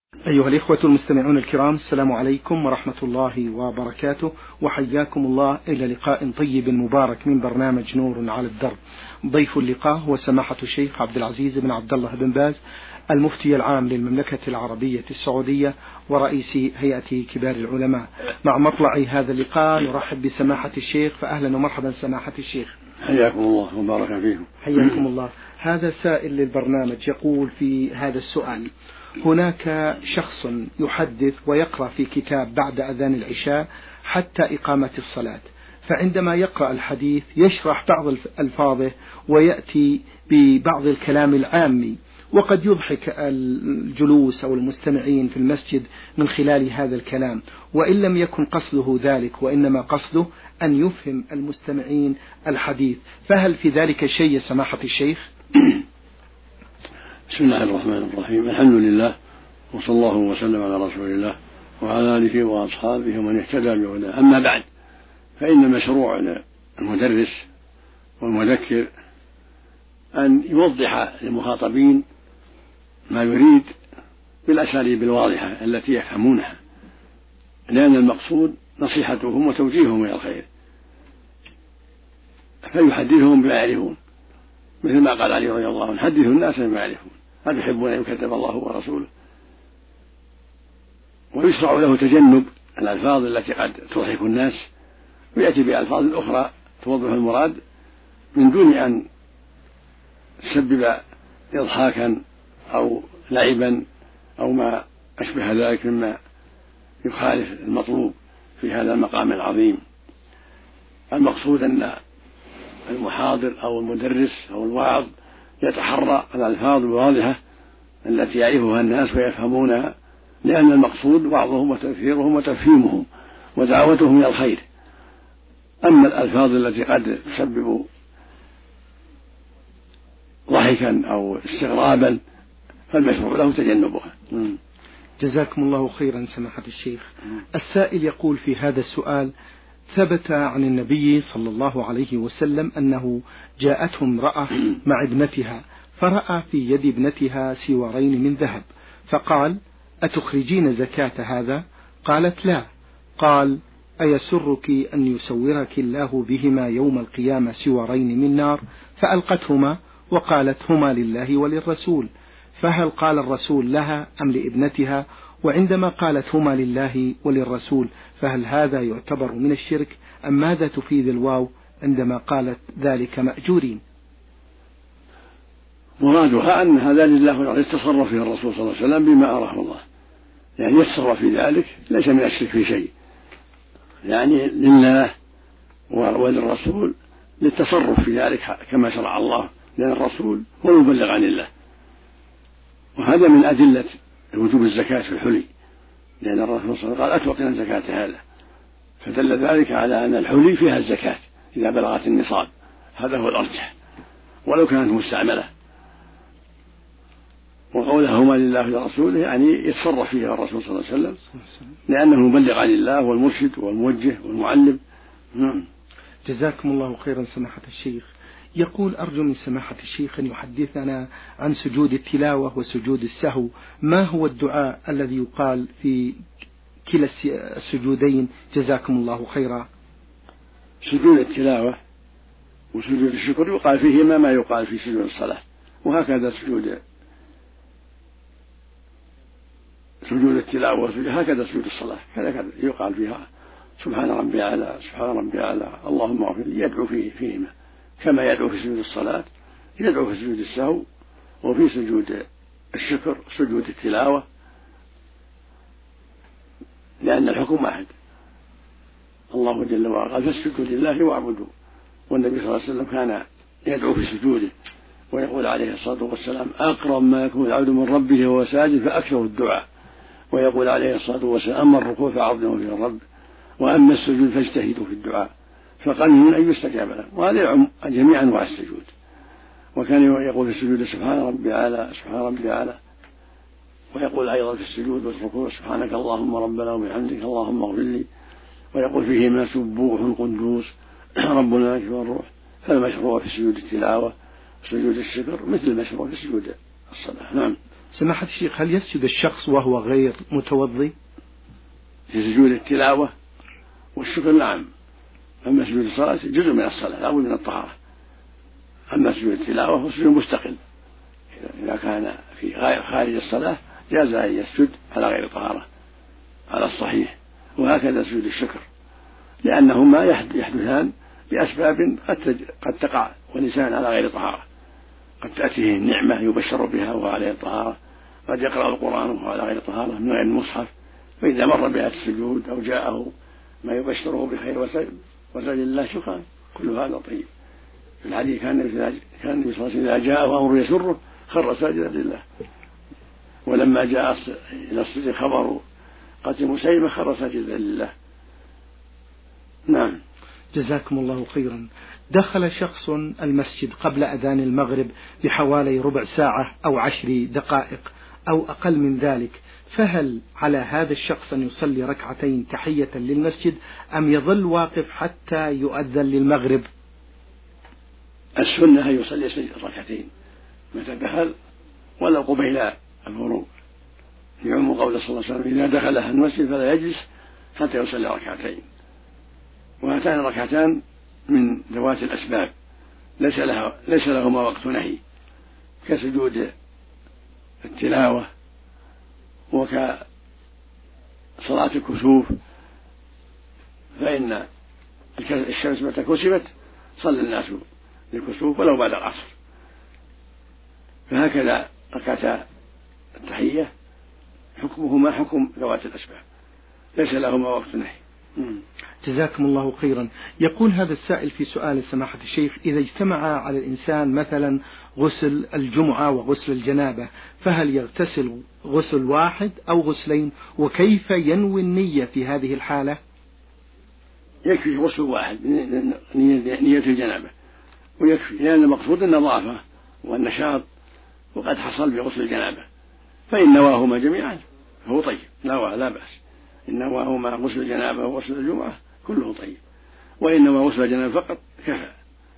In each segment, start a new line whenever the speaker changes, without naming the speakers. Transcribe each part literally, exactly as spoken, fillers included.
أيها الإخوة المستمعون الكرام، السلام عليكم ورحمة الله وبركاته، وحياكم الله إلى لقاء طيب مبارك من برنامج نور على الدرب. ضيف اللقاء هو سماحة الشيخ عبد العزيز بن عبد الله بن باز، المفتي العام للمملكة العربية السعودية ورئيس هيئة كبار العلماء. مع مطلع هذا اللقاء نرحب بسماحة الشيخ، فأهلا ومرحبا سماحة الشيخ.
حياكم الله وبارك فيكم.
حياكم الله. هذا سائل للبرنامج يقول في هذا السؤال: هناك شخص يحدث ويقرأ في كتاب بعد أذان العشاء حتى إقامة الصلاة، فعندما يقرأ الحديث يشرح بعض ألفاظه ويأتي ببعض الكلام العامي، وقد يضحك الجلوس أو المستمعين في المسجد من خلال هذا الكلام، وإن لم يكن قصده ذلك وإنما قصده أن يفهم المستمعين الحديث، فهل في ذلك شيء يا سماحة الشيخ؟
بسم الله الرحمن الرحيم، الحمد لله وصلى الله وسلم على رسول الله وعلى آله وأصحابه ومن اهتدى بهداه. أما بعد، فإن مشروع المدرس والمذكر أن يوضح للمخاطبين ما يريد بالأساليب الواضحة التي يفهمونها، لأن المقصود نصيحتهم وتوجيههم إلى الخير، فيحدثهم بما يعرفون، مثل ما قال علي رضي الله عنه: حدثوا الناس بما يعرفون، هل يحبون أن يكذب الله ورسوله؟ ويشرع له تجنب الألفاظ التي قد تضحك الناس، ويأتي بألفاظ أخرى توضح المراد من دون أن تسبب إضحاكا أو لعبا أو ما أشبه ذلك مما يخالف المطلوب في هذا المقام العظيم. المقصود أن المحاضر أو المدرس أو الواعظ يتحرى الألفاظ الواضحة التي يعرفها الناس ويفهمونها، لأن المقصود وعظهم وتذكيرهم وتفهيمهم ودعوتهم إلى الخير. أما الألفاظ التي قد تسبب ضحكا أو استغرابا فالمشروع له تجنبها.
جزاكم الله خيرا سماحة الشيخ. السائل يقول في هذا السؤال: ثبت عن النبي صلى الله عليه وسلم أنه جاءته امرأة مع ابنتها، فرأى في يد ابنتها سوارين من ذهب، فقال: أتخرجين زكاة هذا؟ قالت: لا. قال: أيسرك أن يسورك الله بهما يوم القيامة سوارين من نار؟ فألقتهما وقالت: هما لله وللرسول. فهل قال الرسول لها أم لابنتها؟ وعندما قالت هما لله وللرسول فهل هذا يعتبر من الشرك، أم ماذا تفيد الواو عندما قالت ذلك مأجورين؟
مرادها أن هذا لله للتصرف فيه الرسول صلى الله عليه وسلم بما أراه الله، يعني يتصرف في ذلك، ليس من الشرك في شيء، يعني لله وللرسول للتصرف في ذلك كما شرع الله، لأن الرسول هو المبلغ عن الله. وهذا من أدلة وجوب الزكاة في الحلي، لأن الرسول صلى الله عليه وسلم قال: أتوقنا زكاة هذا، فدل ذلك على أن الحلي فيها الزكاة إذا بلغت النصاب، هذا هو الأرجح ولو كانت مستعملة. وقوله هما لله ولرسوله يعني يتصرف فيها الرسول صلى الله عليه وسلم، لأنه مبلغ عن الله والمرشد والموجه والمعلم.
جزاكم الله خيرا سماحة الشيخ. يقول: أرجو من سماحة الشيخ أن يحدثنا عن سجود التلاوة وسجود السهو، ما هو الدعاء الذي يقال في كلا السجودين؟ جزاكم الله خيرا.
سجود التلاوة وسجود الشكر يقال فيهما ما يقال في سجود الصلاة، وهكذا سجود سجود التلاوة هكذا سجود الصلاة كذا يقال فيها سبحان ربي الأعلى سبحان ربي الأعلى اللهم اغفر لي، يدعو فيه فيهما كما يدعو في سجود الصلاة، يدعو في سجود السهو وفي سجود الشكر سجود التلاوة، لأن الحكم واحد. الله جل وعلا قال: فاسجدوا لله واعبدوا، والنبي صلى الله عليه وسلم كان يدعو في سجوده ويقول عليه الصلاة والسلام: أقرب ما يكون العبد من ربه وهو ساجد فأكثر الدعاء، ويقول عليه الصلاة والسلام: أما الركوع فعظموا فيه الرب، وأما السجود فاجتهدوا في الدعاء فقال من أن يستجاب له. وهذا يعم جميع أنواع السجود. وكان يقول في السجود سبحان ربي الأعلى سبحان ربي الأعلى، ويقول أيضا في السجود والركوع سبحانك اللهم ربنا وبحمدك اللهم اغفر لي، ويقول فيهما سبوح قدوس ربنا الملك والروح. فالمشروع في سجود التلاوة وسجود الشكر مثل المشروع في سجود الصلاة. نعم.
سماحة الشيخ، هل يسجد الشخص وهو غير متوضي؟
في سجود التلاوة والشكر نعم، أما سجود الصلاة جزء من الصلاة لا بد من الطهارة، أما سجود التلاوة فسجود مستقل، إذا كان في غير خارج الصلاة جاز أن يسجد على غير طهارة على الصحيح، وهكذا سجود الشكر، لأنهما يحدثان بأسباب قد تقع والإنسان على غير طهارة، قد تأتيه النعمة يبشر بها وهو على غير طهارة، قد يقرأ القرآن وهو على غير طهارة من غير المصحف، فإذا مر بها السجود أو جاءه ما يبشره بخير وسجد لله شكرا، كل هذا طيب. في الحديث كان النبي صلى الله عليه وسلم إذا جاءه أمر يسره خر ساجدا لله، ولما جاء إلى الصديق خبر قتل مسيلمة خر ساجدا لله. نعم.
جزاكم الله خيرا. دخل شخص المسجد قبل أذان المغرب بحوالي ربع ساعة أو عشر دقائق أو أقل من ذلك، فهل على هذا الشخص أن يصلي ركعتين تحية للمسجد أم يظل واقف حتى يؤذن للمغرب؟
السنة أن يصلي ركعتين متى دخل ولا قبيل الغروب، يعم قول صلى الله عليه وسلم إذا دخل المسجد فلا يجلس حتى يصلي ركعتين، وهاتان الركعتان من ذوات الأسباب ليس لها ليس لهما وقت نهي، كسجود التلاوة وكصلاة الكسوف، فإن الشمس متى كسفت صلى الناس للكسوف ولو بعد العصر، فهكذا ركعتا التحية حكمهما حكم ذوات الأسباب ليس لهما وقت نهي.
جزاكم الله خيرا. يقول هذا السائل في سؤال سماحة الشيخ: إذا اجتمع على الإنسان مثلا غسل الجمعة وغسل الجنابة، فهل يغتسل غسل واحد أو غسلين؟ وكيف ينوي النية في هذه الحالة؟
يكفي غسل واحد نية الجنابة ويكفي، لأن المقصود النظافة والنشاط، وقد حصل بغسل الجنابة، فإن نواهما جميعا فهو طيب لا لا بأس، إن نواهما غسل الجنابة وغسل الجمعة كله طيب، وإنما غسل الجنابة فقط كفى.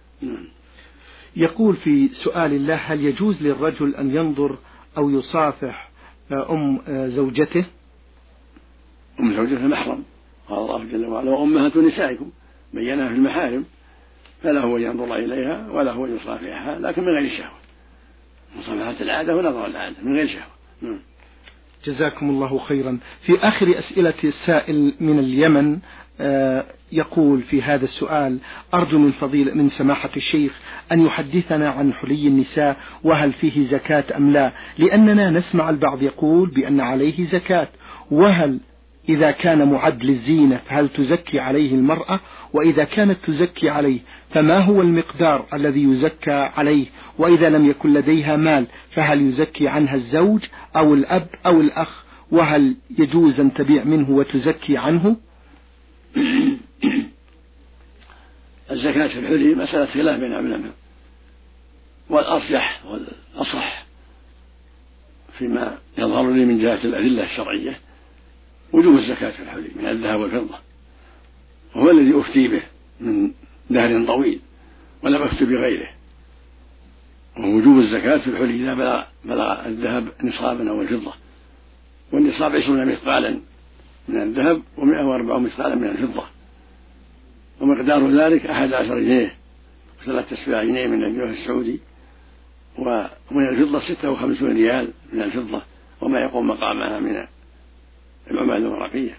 يقول في سؤال الله: هل يجوز للرجل أن ينظر أو يصافح أم زوجته؟
أم زوجته محرم، قال الله جل وعلا: وأمهات نسائكم، بينها في المحارم، فلا هو ينظر إليها ولا هو يصافحها، لكن من غير الشهوة، مصافحة العادة ونظر العادة من غير شهوة.
جزاكم الله خيرا. في آخر أسئلة السائل من اليمن يقول في هذا السؤال: أرجو من فضيلة من سماحة الشيخ أن يحدثنا عن حلي النساء، وهل فيه زكاة أم لا؟ لأننا نسمع البعض يقول بأن عليه زكاة، وهل إذا كان معد للزينة فهل تزكي عليه المرأة؟ وإذا كانت تزكي عليه فما هو المقدار الذي يزكى عليه؟ وإذا لم يكن لديها مال فهل يزكي عنها الزوج أو الأب أو الأخ؟ وهل يجوز أن تبيع منه وتزكي عنه؟
الزكاة في الحلي مسألة خلاف بين العلماء، والأرجح والأصح فيما يظهر لي من جهة الأدلة الشرعية وجوب الزكاة في الحلي من الذهب والفضة، وهو الذي أفتي به من دهر طويل ولم أفتي بغيره، ووجوب الزكاة في الحلي إذا بلغ, بلغ الذهب نصابا أو الفضة، والنصاب عشرون مثقالا من الذهب ومئة وأربعون مثقالا من الفضة، ومقدار ذلك أحد عشر جنيه وثلاثة أسباع جنيه من الجنيه السعودي، ومن الفضة ستة وخمسون ريال من الفضة وما يقوم مقامها من العمال الورقية.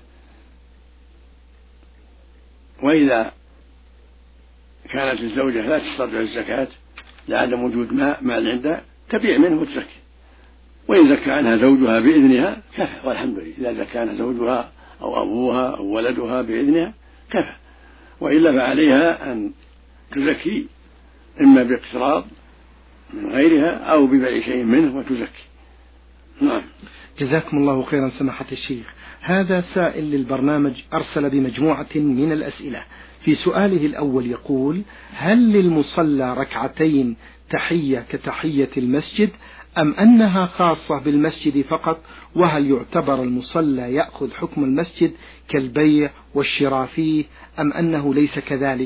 وإذا كانت الزوجة لا تستطيع الزكاة لعدم وجود ماء مال عندها تبيع منه وتزكي، وإن زكى عنها زوجها بإذنها كفى، والحمد لله. إذا زكى عنها زوجها أو أبوها أو ولدها بإذنها كفى، وإلا فعليها أن تزكي إما باقتراض من غيرها أو ببيع شيء منه وتزكي. نعم.
جزاكم الله خيرا سماحة الشيخ. هذا سائل للبرنامج أرسل بمجموعة من الأسئلة. في سؤاله الأول يقول: هل للمصلى ركعتين تحية كتحية المسجد أم أنها خاصة بالمسجد فقط؟ وهل يعتبر المصلى يأخذ حكم المسجد كالبيع والشراء فيه أم أنه ليس كذلك؟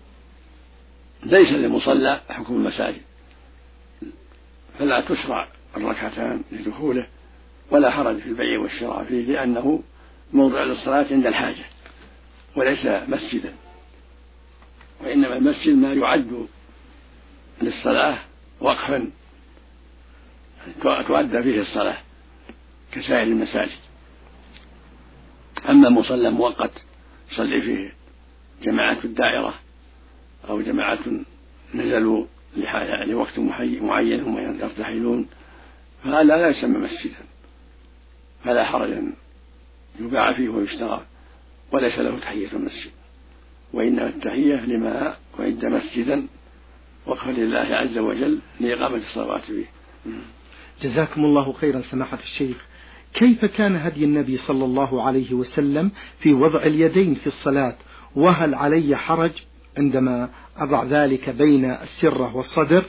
ليس للمصلى حكم المساجد، فلا تشرع الركعتان لدخوله، ولا حرج في البيع والشراء فيه، لأنه موضع للصلاة عند الحاجة وليس مسجدا، وإنما المسجد ما يعد للصلاة وقفا تؤدى فيه الصلاة كسائر المساجد. أما مصلى مؤقت يصلي فيه جماعة الدائرة أو جماعة نزلوا لوقت معين هم يرتحلون، فهذا لا يسمى مسجدا، فلا حرج أن يباع فيه ويشترى، وليس له تحية المسجد، وإنما التحية لما وعد مسجدا وقفا لله عز وجل لإقامة الصلوات فيه.
جزاكم الله خيرا سماحة الشيخ. كيف كان هدي النبي صلى الله عليه وسلم في وضع اليدين في الصلاة، وهل علي حرج عندما أضع ذلك بين السرة والصدر؟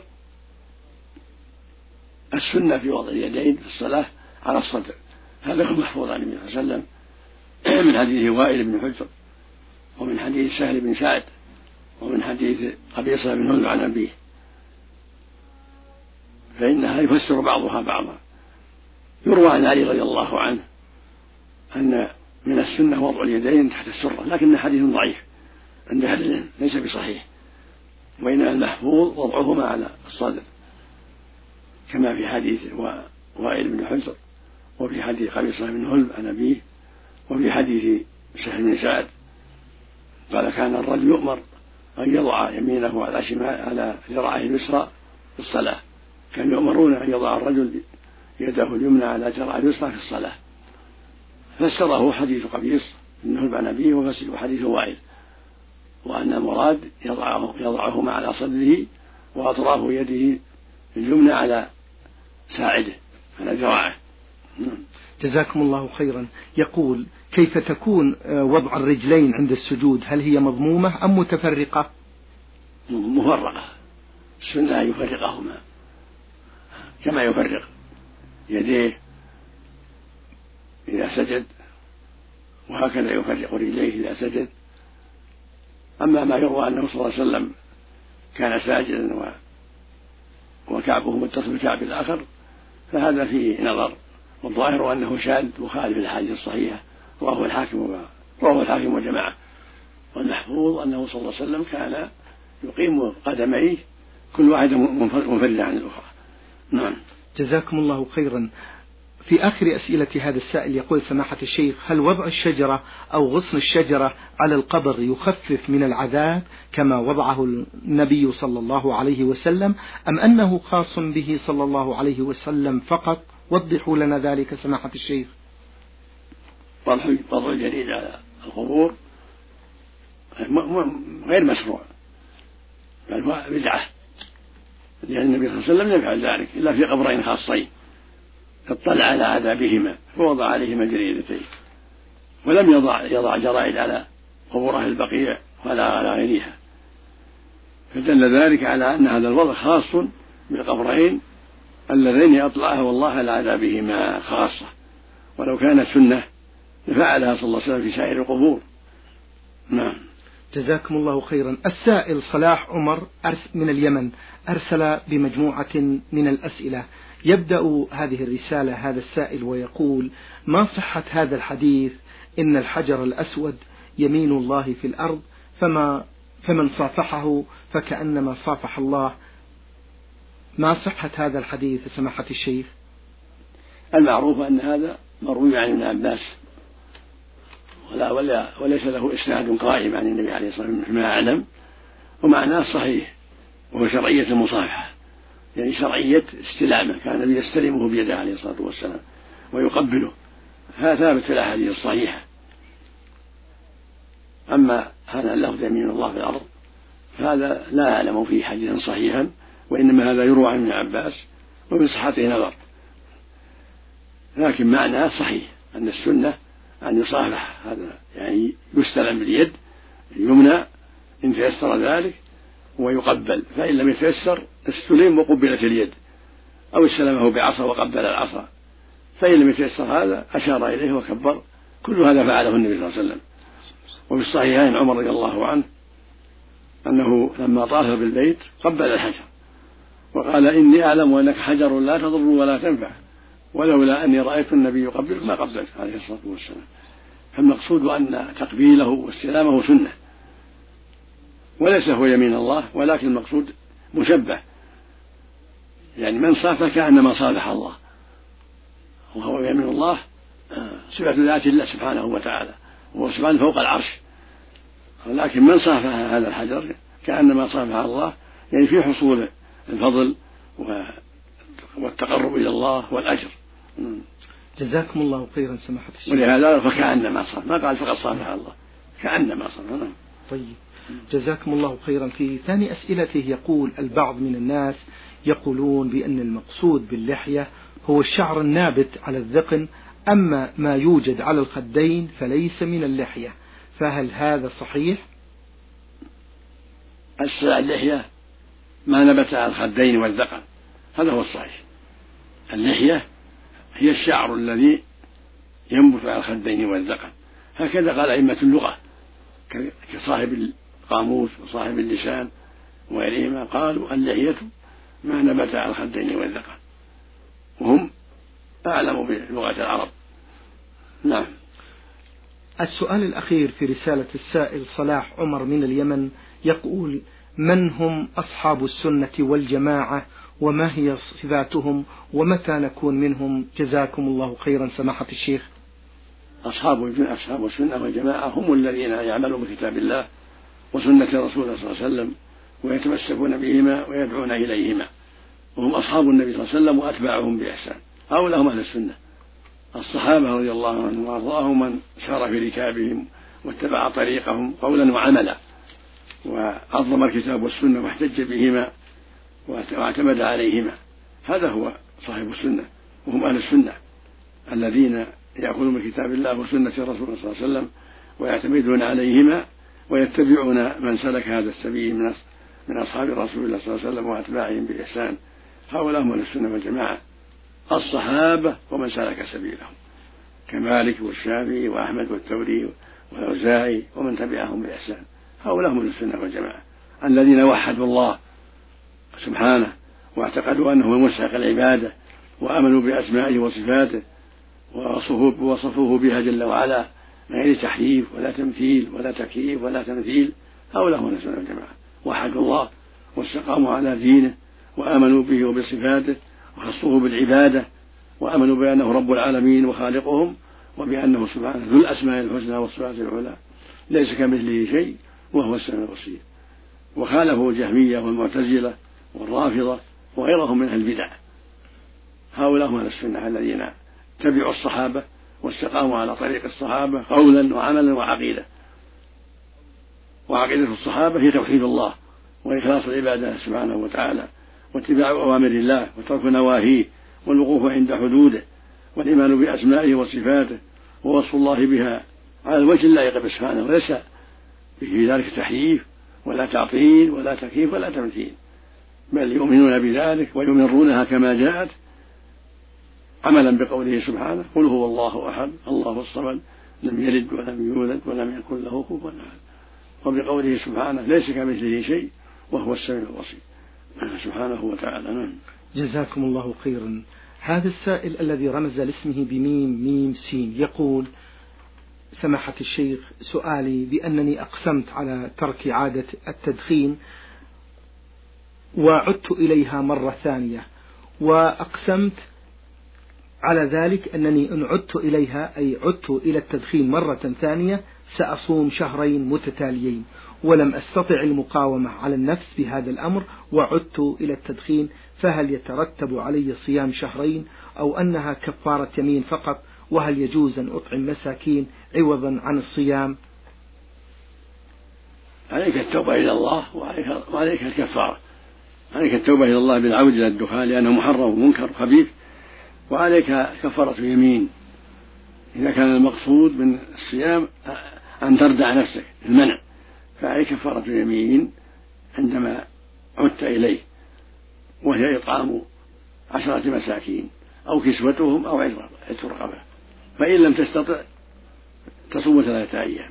السنة في وضع اليدين في الصلاة على الصدر، هذا هو محفوظ عن النبي صلى الله عليه وسلم من حديث وائل بن حجر، ومن حديث سهل بن سعد، ومن حديث قبيصة بن هلب عن أبيه، فإنها يفسر بعضها بعضا. يروى عن علي رضي الله عنه أن من السنة وضع اليدين تحت السرة، لكن حديث ضعيف عند أهل العلم ليس بصحيح، وإنما المحفوظ وضعهما على الصدر كما في حديث وائل بن حجر، وفي حديث قبيصة بن هلب عن أبيه، وفي حديث سهل بن سعد قال كان الرجل يؤمر أن يضع يمينه على شمال على ذراعه اليسرى في الصلاة، كان يؤمرون أن يضع الرجل يده اليمنى على ذراعه اليسرى في الصلاة، فسره حديث قبيص بن هلب عن أبيه وفسره حديث وائل، وأن المراد يضعه يضعهما على صدره وأطراف يده اليمنى على ساعده على ذراعه.
جزاكم الله خيرا. يقول كيف تكون وضع الرجلين عند السجود، هل هي مضمومة أم متفرقة؟
مفرقة، السنة أن يفرقهما كما يفرق يديه إذا سجد، وهكذا يفرق رجليه إذا سجد. أما ما يروى أنه صلى الله عليه وسلم كان ساجدا وكعبه متصل بكعب الآخر فهذا فيه نظر، والظاهر أنه شاذ مخالف الأحاديث الصحيحة، رواه الحاكم رواه الحاكم وجماعة، والمحفوظ أنه صلى الله عليه وسلم كان يقيم قدميه كل واحدة منفردة عن الأخرى. نعم.
جزاكم الله خيرا. في آخر أسئلة هذا السائل يقول سماحة الشيخ هل وضع الشجرة أو غصن الشجرة على القبر يخفف من العذاب كما وضعه النبي صلى الله عليه وسلم، أم أنه خاص به صلى الله عليه وسلم فقط؟ وضحوا لنا ذلك سماحة الشيخ.
وضع الجريد على القبور غير مشروع بل هو بدعة، لأن النبي صلى الله عليه وسلم لم يفعل ذلك إلا في قبرين خاصين اطلع على عذابهما فوضع عليهما جريدتين، ولم يضع يضع جرائد على قبور أهل البقيع ولا على غيرها، فدل ذلك على أن هذا الوضع خاص بالقبرين اللذين أطلعه الله على عذابهما خاصة، ولو كانت سنة لفعلها صلى الله عليه وسلم في سائر القبور. نعم.
جزاكم الله خيرا. السائل صلاح عمر من اليمن أرسل بمجموعة من الأسئلة، يبدأ هذه الرسالة هذا السائل ويقول ما صحة هذا الحديث إن الحجر الأسود يمين الله في الأرض فما فمن صافحه فكأنما صافح الله، ما صحة هذا الحديث سماحة الشيخ؟
المعروف أن هذا مروي عن ابن عباس ولا ولا وليس له إسناد قائم عن النبي عليه الصلاة والسلام فيما أعلم، ومعناه صحيح وهو شرعية المصافحة، يعني شرعية استلامه، كان النبي يستلمه بيده عليه الصلاة والسلام ويقبله، هذا ثابت في الأحاديث الصحيحة. أما هذا اللفظ يمين الله في الأرض فهذا لا أعلم فيه حديثا صحيحا، وإنما هذا يروى عن ابن عباس ومن صحته نظر، لكن معناه صحيح أن السنة أن يصافح، هذا يعني يستلم باليد اليمنى إن تيسر ذلك ويقبل، فإن لم يتيسر استلم وقبلت اليد، أو استلمه بعصا وقبل العصا، فإن لم يتيسر هذا أشار إليه وكبر. كل هذا فعله النبي صلى الله عليه وسلم. وفي الصحيحين عمر رضي الله عنه أنه لما طاف بالبيت قبل الحجر وقال إني أعلم أنك حجر لا تضر ولا تنفع ولولا أني رأيت النبي يقبلك ما قبلت عليه الصلاة والسلام. فالمقصود أن تقبيله واستلامه سنة وليس هو يمين الله، ولكن المقصود مشبه، يعني من صافح كأنما صافح الله، وهو يمين الله صفة ذات الله سبحانه وتعالى، وهو سبحانه فوق العرش، ولكن من صافح هذا الحجر كأنما صافح الله، يعني في حصول الفضل والتقرب إلى الله والأجر.
جزاكم الله خيرا سماحة الشيخ.
ولهذا فكأنما صافح، ما قال فقط صافح الله، كأنما صافح.
طيب جزاكم الله خيرا. في ثاني أسئلته يقول البعض من الناس يقولون بأن المقصود باللحية هو الشعر النابت على الذقن، أما ما يوجد على الخدين فليس من اللحية، فهل هذا صحيح؟
اللحية ما نبت على الخدين والذقن، هذا هو الصحيح. اللحية هي الشعر الذي ينبت على الخدين والذقن، هكذا قال أئمة اللغة كصاحب القاموس وصاحب اللسان وغيرهما، قالوا اللحية ما نبت على الخدين والذقن، وهم أعلم بلغة العرب. نعم.
السؤال الأخير في رسالة السائل صلاح عمر من اليمن يقول: من هم أصحاب السنة والجماعة وما هي صفاتهم ومتى نكون منهم؟ جزاكم الله خيرا سماحة الشيخ.
أصحاب أصحاب السنة والجماعة هم الذين يعملون بكتاب الله وسنة رسوله صلى الله عليه وسلم ويتمسكون بهما ويدعون إليهما، وهم أصحاب النبي صلى الله عليه وسلم وأتباعهم بإحسان، هؤلاء هم أهل السنة. الصحابة رضي الله عنهم وأرضاهم من سار في ركابهم واتبع طريقهم قولا وعملا، وعظم الكتاب والسنة واحتج بهما واعتمد عليهما، هذا هو صاحب السنة، وهم أهل السنة الذين يأخذون من كتاب الله وسنة رسوله صلى الله عليه وسلم ويعتمدون عليهما ويتبعون من سلك هذا السبيل من من أصحاب رسول الله صلى الله عليه وسلم وأتباعهم بإحسان، هؤلاء هم أهل السنة والجماعة، الصحابة ومن سلك سبيلهم كمالك والشافعي وأحمد والثوري والأوزاعي ومن تبعهم بإحسان، هؤلاء هم أهل السنة والجماعة الذين وحدوا الله سبحانه واعتقدوا أنه مستحق العبادة وآمنوا بأسمائه وصفاته ووصفوه بها جل وعلا من غير تحريف ولا تمثيل ولا تكييف ولا تمثيل، هؤلاء هم أهل السنة والجماعة، وحدوا الله واستقاموا على دينه وآمنوا به وبصفاته وخصوه بالعبادة وآمنوا بأنه رب العالمين وخالقهم وبأنه سبحانه ذو الأسماء الحسنى والصفات العلى ليس كمثله شيء وهو السميع البصير. وخالفوا الجهمية والمعتزلة والرافضة وغيرهم من أهل البدع، هؤلاء هم أهل السنة الذين تبعوا الصحابة واستقاموا على طريق الصحابة قولا وعملا وعقيدة. وعقيدة الصحابة هي توحيد الله وإخلاص العبادة سبحانه وتعالى واتباع أوامر الله وترك نواهيه والوقوف عند حدوده والإيمان بأسمائه وصفاته ووصف الله بها على الوجه اللائق به سبحانه، وليس في ذلك تحريف ولا تعطيل ولا تكييف ولا تمثيل، بل يؤمنون بذلك ويمرونها كما جاءت عملا بقوله سبحانه: قل هو الله أحد الله الصمد لم يلد ولم يولد ولم يكن له كفوا أحد، وبقوله سبحانه: ليس كمثله شيء وهو السميع البصير سبحانه وتعالى.
جزاكم الله خيرا. هذا السائل الذي رمز لاسمه بميم ميم سين يقول: سماحة الشيخ، سؤالي بأنني أقسمت على ترك عادة التدخين وعدت إليها مرة ثانية، وأقسمت على ذلك أنني إن عدت إليها أي عدت إلى التدخين مرة ثانية سأصوم شهرين متتاليين، ولم أستطع المقاومة على النفس بهذا الأمر وعدت إلى التدخين، فهل يترتب علي صيام شهرين أو أنها كفارة يمين فقط؟ وهل يجوز أن أطعم مساكين عوضا عن الصيام؟
عليك التوبة إلى الله وعليك, وعليك الكفارة. عليك التوبة إلى الله بالعودة إلى الدخان لأنه محرم ومنكر وخبيث، وعليك كفارة يمين إذا كان المقصود من الصيام أن تردع نفسك المنع، فعليك كفارة يمين عندما عدت إليه، وهي إطعام عشرة مساكين أو كسوتهم أو عتق رقبة، فإن لم تستطع تصوم ثلاثة أيام،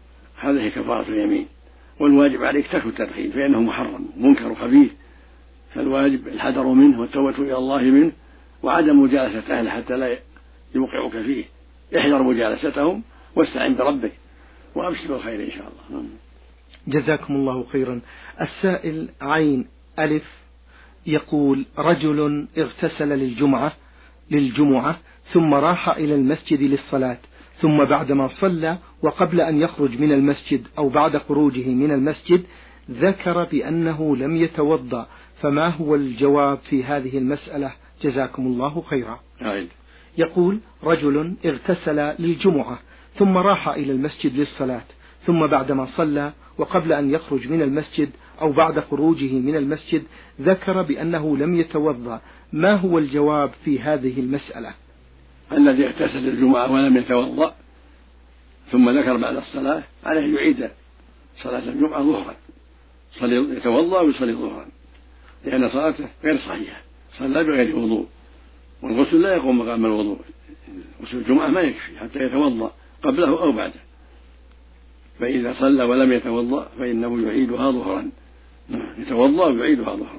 هذه كفارة اليمين. والواجب عليك ترك التدخين فإنه محرم منكر وخبيث، فالواجب الحذر منه والتوبة إلى الله منه وعدم مجالسة أهله حتى لا يوقعك فيه. احذر مجالستهم واستعن بربك وأبشر بالخير إن شاء الله.
جزاكم الله خيرا. السائل عين ألف يقول: رجل اغتسل للجمعة للجمعة ثم راح إلى المسجد للصلاة، ثم بعدما صلى وقبل أن يخرج من المسجد أو بعد خروجه من المسجد ذكر بأنه لم يتوضأ، فما هو الجواب في هذه المسألة؟ جزاكم الله خيرا. يقول: رجل اغتسل للجمعة ثم راح إلى المسجد للصلاة، ثم بعدما صلى وقبل أن يخرج من المسجد أو بعد خروجه من المسجد ذكر بأنه لم يتوضأ، ما هو الجواب في هذه المسألة؟
الذي اغتسل الجمعة ولم يتوضأ ثم ذكر بعد الصلاة عليه يعيد صلاة الجمعة ظهرا، يتوضأ ويصلي ظهرا، لأن صلاته غير صحيحة، صلى بغير وضوء، والغسل لا يقوم مقام الوضوء، غسل الجمعة ما يكفي حتى يتوضأ قبله أو بعده، فإذا صلى ولم يتوضأ فإنه يعيدها ظهرا، يتوضأ ويعيدها ظهرا.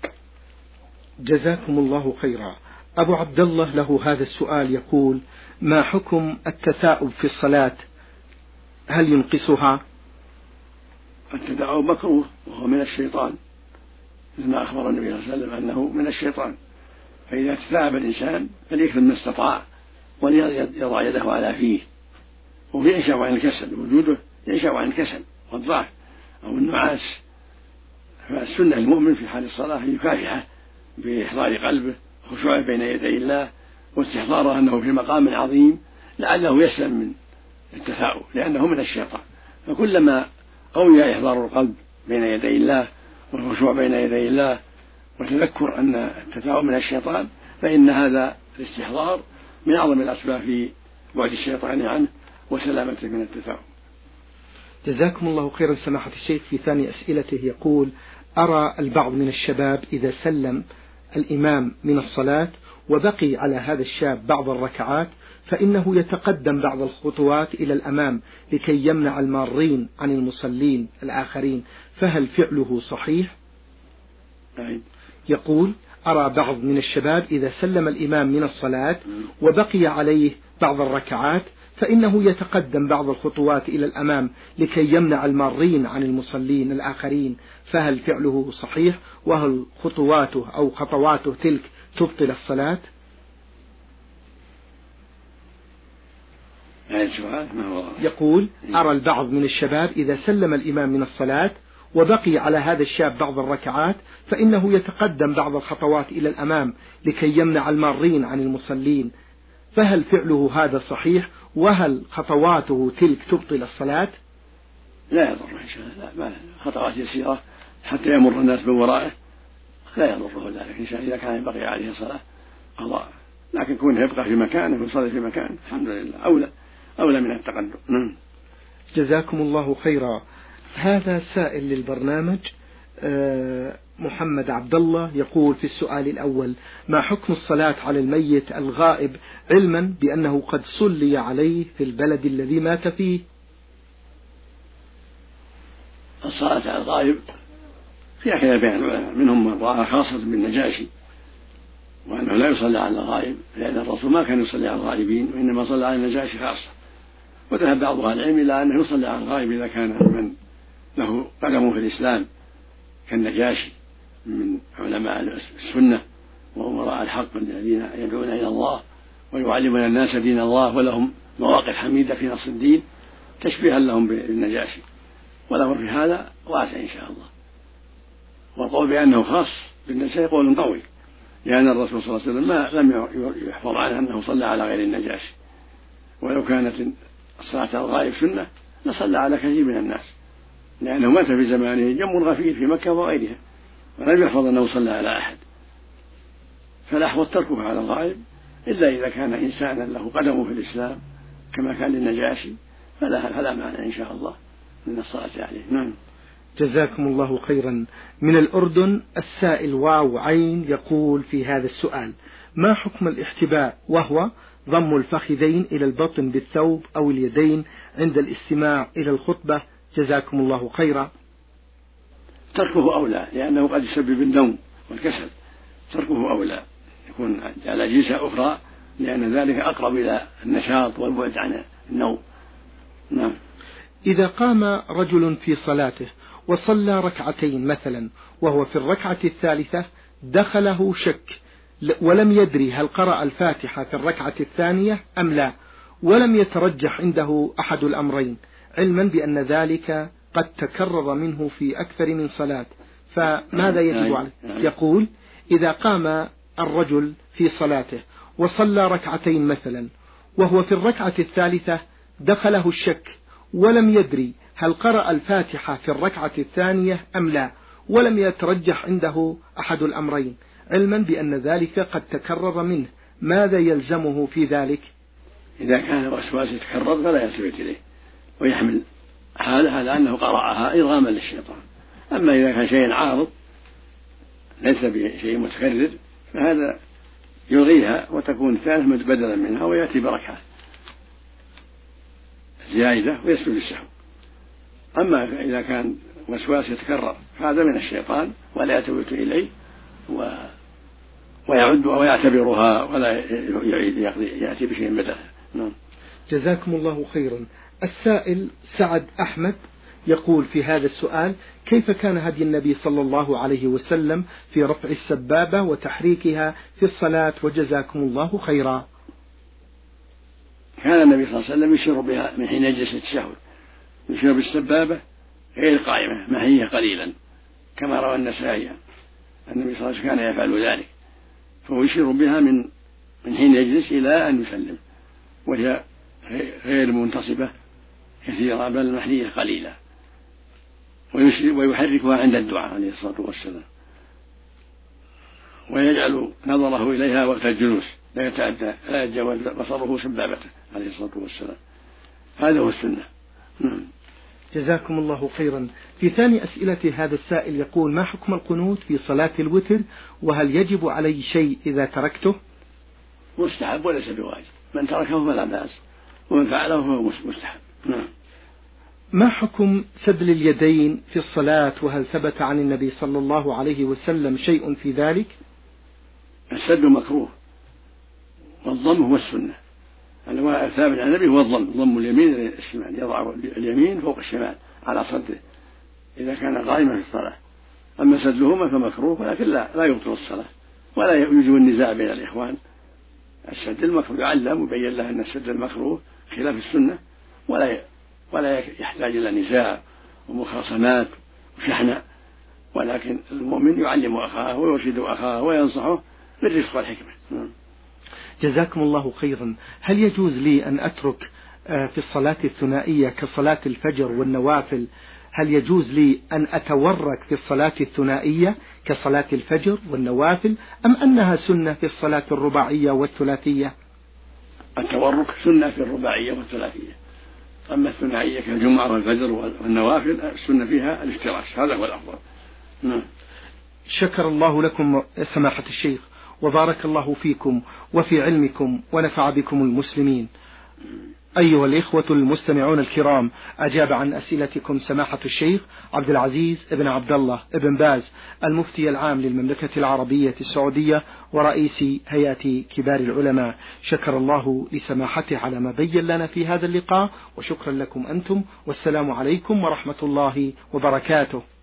جزاكم الله خيرا. أبو عبد الله له هذا السؤال يقول: ما حكم التثاؤب في الصلاة؟ هل ينقصها؟
التثاؤب مكروه وهو من الشيطان، لما أخبر النبي صلى الله عليه وسلم أنه من الشيطان، فإذا تثاءب الإنسان فليكثر ما استطاع وليضع يده على فيه، وفي ينشأ عن الكسل، وجوده ينشأ عن الكسل والضعف أو النعاس، فالسنة المؤمن في حال الصلاة يكافحه بإحضار قلبه وخشوعه بين يدي الله واستحضاره أنه في مقام عظيم لعله يسلم من التثاؤب لأنه من الشيطان، فكلما قوي إحضار القلب بين يدي الله والخشوع بين يدي الله وتذكر أن التثاؤب من الشيطان فإن هذا الاستحضار من أعظم الأسباب في بعد الشيطان عنه وسلامته من التثاؤب.
جزاكم الله خيرا سماحة الشيخ. في ثاني أسئلته يقول: أرى البعض من الشباب إذا سلم الإمام من الصلاة وبقي على هذا الشاب بعض الركعات فإنه يتقدم بعض الخطوات إلى الأمام لكي يمنع المارين عن المصلين الآخرين، فهل فعله صحيح؟ يقول: أرى بعض من الشباب إذا سلم الإمام من الصلاة وبقي عليه بعض الركعات فإنه يتقدم بعض الخطوات إلى الأمام لكي يمنع المارين عن المصلين الآخرين، فهل فعله صحيح؟ وهل خطواته أو خطواته تلك تبطل الصلاة؟ يقول: أرى البعض من الشباب إذا سلم الإمام من الصلاة وبقي على هذا الشاب بعض الركعات فإنه يتقدم بعض الخطوات إلى الأمام لكي يمنع المارين عن المصلين، فهل فعله هذا صحيح؟ وهل خطواته تلك تبطل الصلاة؟
لا يضر إن شاء الله، ما خطوات يسيرة حتى يمر الناس من ورائه لا يضره ذلك إن شاء الله، إذا كان ينبغي عليه صلاة قضاء، لكن كونه يبقى في مكانه ويصلي في مكانه الحمد لله أولى أولى من التقدم.
جزاكم الله خيرا. هذا سائل للبرنامج محمد عبد الله يقول في السؤال الأول: ما حكم الصلاة على الميت الغائب علما بأنه قد صلي عليه في البلد الذي مات فيه؟
الصلاة على الغائب فيها خلاف بين العلماء، منهم من رأى خاصة بالنجاشي وأنه لا يصلى على الغائب لأن الرسول ما كان يصلي على الغائبين وإنما صلى على النجاشي خاصة، وذهب بعض أهل العلم إلى أنه يصلي على الغائب إذا كان من له قدم في الإسلام كالنجاشي من علماء السنة وأمراء الحق الذين يدعون إلى الله ويعلمون الناس دين الله ولهم مواقف حميدة في نصر الدين تشبيها لهم بالنجاشي، وله في هذا واسع إن شاء الله. والقول بأنه خاص بالنجاشي قول قوي، لأن الرسول صلى الله عليه وسلم ما لم يحفظ عنه أنه صلى على غير النجاشي، ولو كانت الصلاة على الغائب سنة لصلى على كثير من الناس، لأنه مات في زمانه جم غفير في مكة وغيرها ولم يحفظ أنه صلى على أحد، فالأحوط تركه على الغائب إلا إذا كان إنسانا له قدمه في الإسلام كما كان للنجاشي فلا, فلا معنى إن شاء الله من الصلاة عليه. نعم.
جزاكم الله خيرا. من الأردن السائل واو عين يقول في هذا السؤال: ما حكم الاحتباء وهو ضم الفخذين إلى البطن بالثوب أو اليدين عند الاستماع إلى الخطبة؟ جزاكم الله خيرا.
تركه أولى لأنه قد يسبب النوم والكسل تركه أولى، يكون على أجهزة أخرى، لأن ذلك أقرب إلى النشاط والبعد عن النوم. نعم.
إذا قام رجل في صلاته وصلى ركعتين مثلا وهو في الركعة الثالثة دخله شك ولم يدري هل قرأ الفاتحة في الركعة الثانية أم لا، ولم يترجح عنده أحد الأمرين، علما بأن ذلك قد تكرر منه في أكثر من صلاة، فماذا يجب عليه؟ يقول: إذا قام الرجل في صلاته وصلى ركعتين مثلا وهو في الركعة الثالثة دخله الشك ولم يدري هل قرأ الفاتحة في الركعة الثانية أم لا، ولم يترجح عنده أحد الأمرين، علما بأن ذلك قد تكرر منه، ماذا يلزمه في ذلك؟
إذا كان الوسواس يتكرر فلا يلتفت إليه ويحمل حاله على أنه قرأها إرغاما للشيطان. أما إذا كان شيء عارض ليس بشيء متكرر فهذا يلغيها وتكون الثالث بدلا منها ويأتي بركعة زائدة ويسجد السهو. أما إذا كان وسواس يتكرر فهذا من الشيطان ولا يلتفت إليه و... ويعد ويعتبرها ولا يأتي بشيء بدلا. نعم.
جزاكم الله خيرا. السائل سعد أحمد يقول في هذا السؤال: كيف كان هدي النبي صلى الله عليه وسلم في رفع السبابة وتحريكها في الصلاة؟ وجزاكم الله خيرا.
كان النبي صلى الله عليه وسلم يشير بها من حين يجلس التشهد، يشير بالسبابة غير قائمة ما هي قليلا، كما روى النسائي النبي صلى الله عليه وسلم كان يفعل ذلك، فهو يشير بها من من حين يجلس إلى أن يسلم، وهي غير منتصبة كثيرة بل محنية قليلة، ويحركها عند الدعاء عليه الصلاة والسلام، ويجعل نظره إليها وقت الجلوس لا يتعدى لا يتجاوز بصره سبابته عليه الصلاة والسلام. هذا هو السنة. نعم.
جزاكم الله خيرا. في ثاني أسئلة هذا السائل يقول: ما حكم القنوت في صلاة الوتر، وهل يجب علي شيء إذا تركته؟
مستحب وليس بواجب، من تركه فلا بأس ومن فعله فهو مستحب. نعم.
ما حكم سدل اليدين في الصلاة، وهل ثبت عن النبي صلى الله عليه وسلم شيء في ذلك؟
السد مكروه والضم هو السنة، الثابت عن النبي هو الضم، ضم اليمين إلى الشمال، يضع اليمين فوق الشمال على صدره إذا كان قائما في الصلاة. أما سدهما فمكروه ولكن لا لا يبطل الصلاة ولا يوجب النزاع بين الإخوان. السد المكروه يعلم ويبين له أن السد المكروه خلاف السنة ولا ولا يحتاج إلى نزاع ومخاصمات وشحناء، ولكن المؤمن يعلم أخاه ويرشد أخاه وينصحه بالرفق والحكمة.
جزاكم الله خيرا. هل يجوز لي أن أترك في الصلاة الثنائية كصلاة الفجر والنوافل، هل يجوز لي أن أتورك في الصلاة الثنائية كصلاة الفجر والنوافل، أم أنها سنة في الصلاة الرباعية والثلاثية؟
التورك سنة في الرباعية والثلاثية، أما الثنائية كالجمعة والفجر والنوافل السنة فيها الافتراش، هذا هو الأفضل. نعم.
شكر الله لكم سماحة الشيخ، وبارك الله فيكم وفي علمكم ونفع بكم المسلمين. أيها الإخوة المستمعون الكرام، أجاب عن أسئلتكم سماحة الشيخ عبد العزيز ابن عبد الله ابن باز المفتي العام للمملكة العربية السعودية ورئيس هيئة كبار العلماء. شكر الله لسماحته على ما بين لنا في هذا اللقاء، وشكرا لكم أنتم، والسلام عليكم ورحمة الله وبركاته.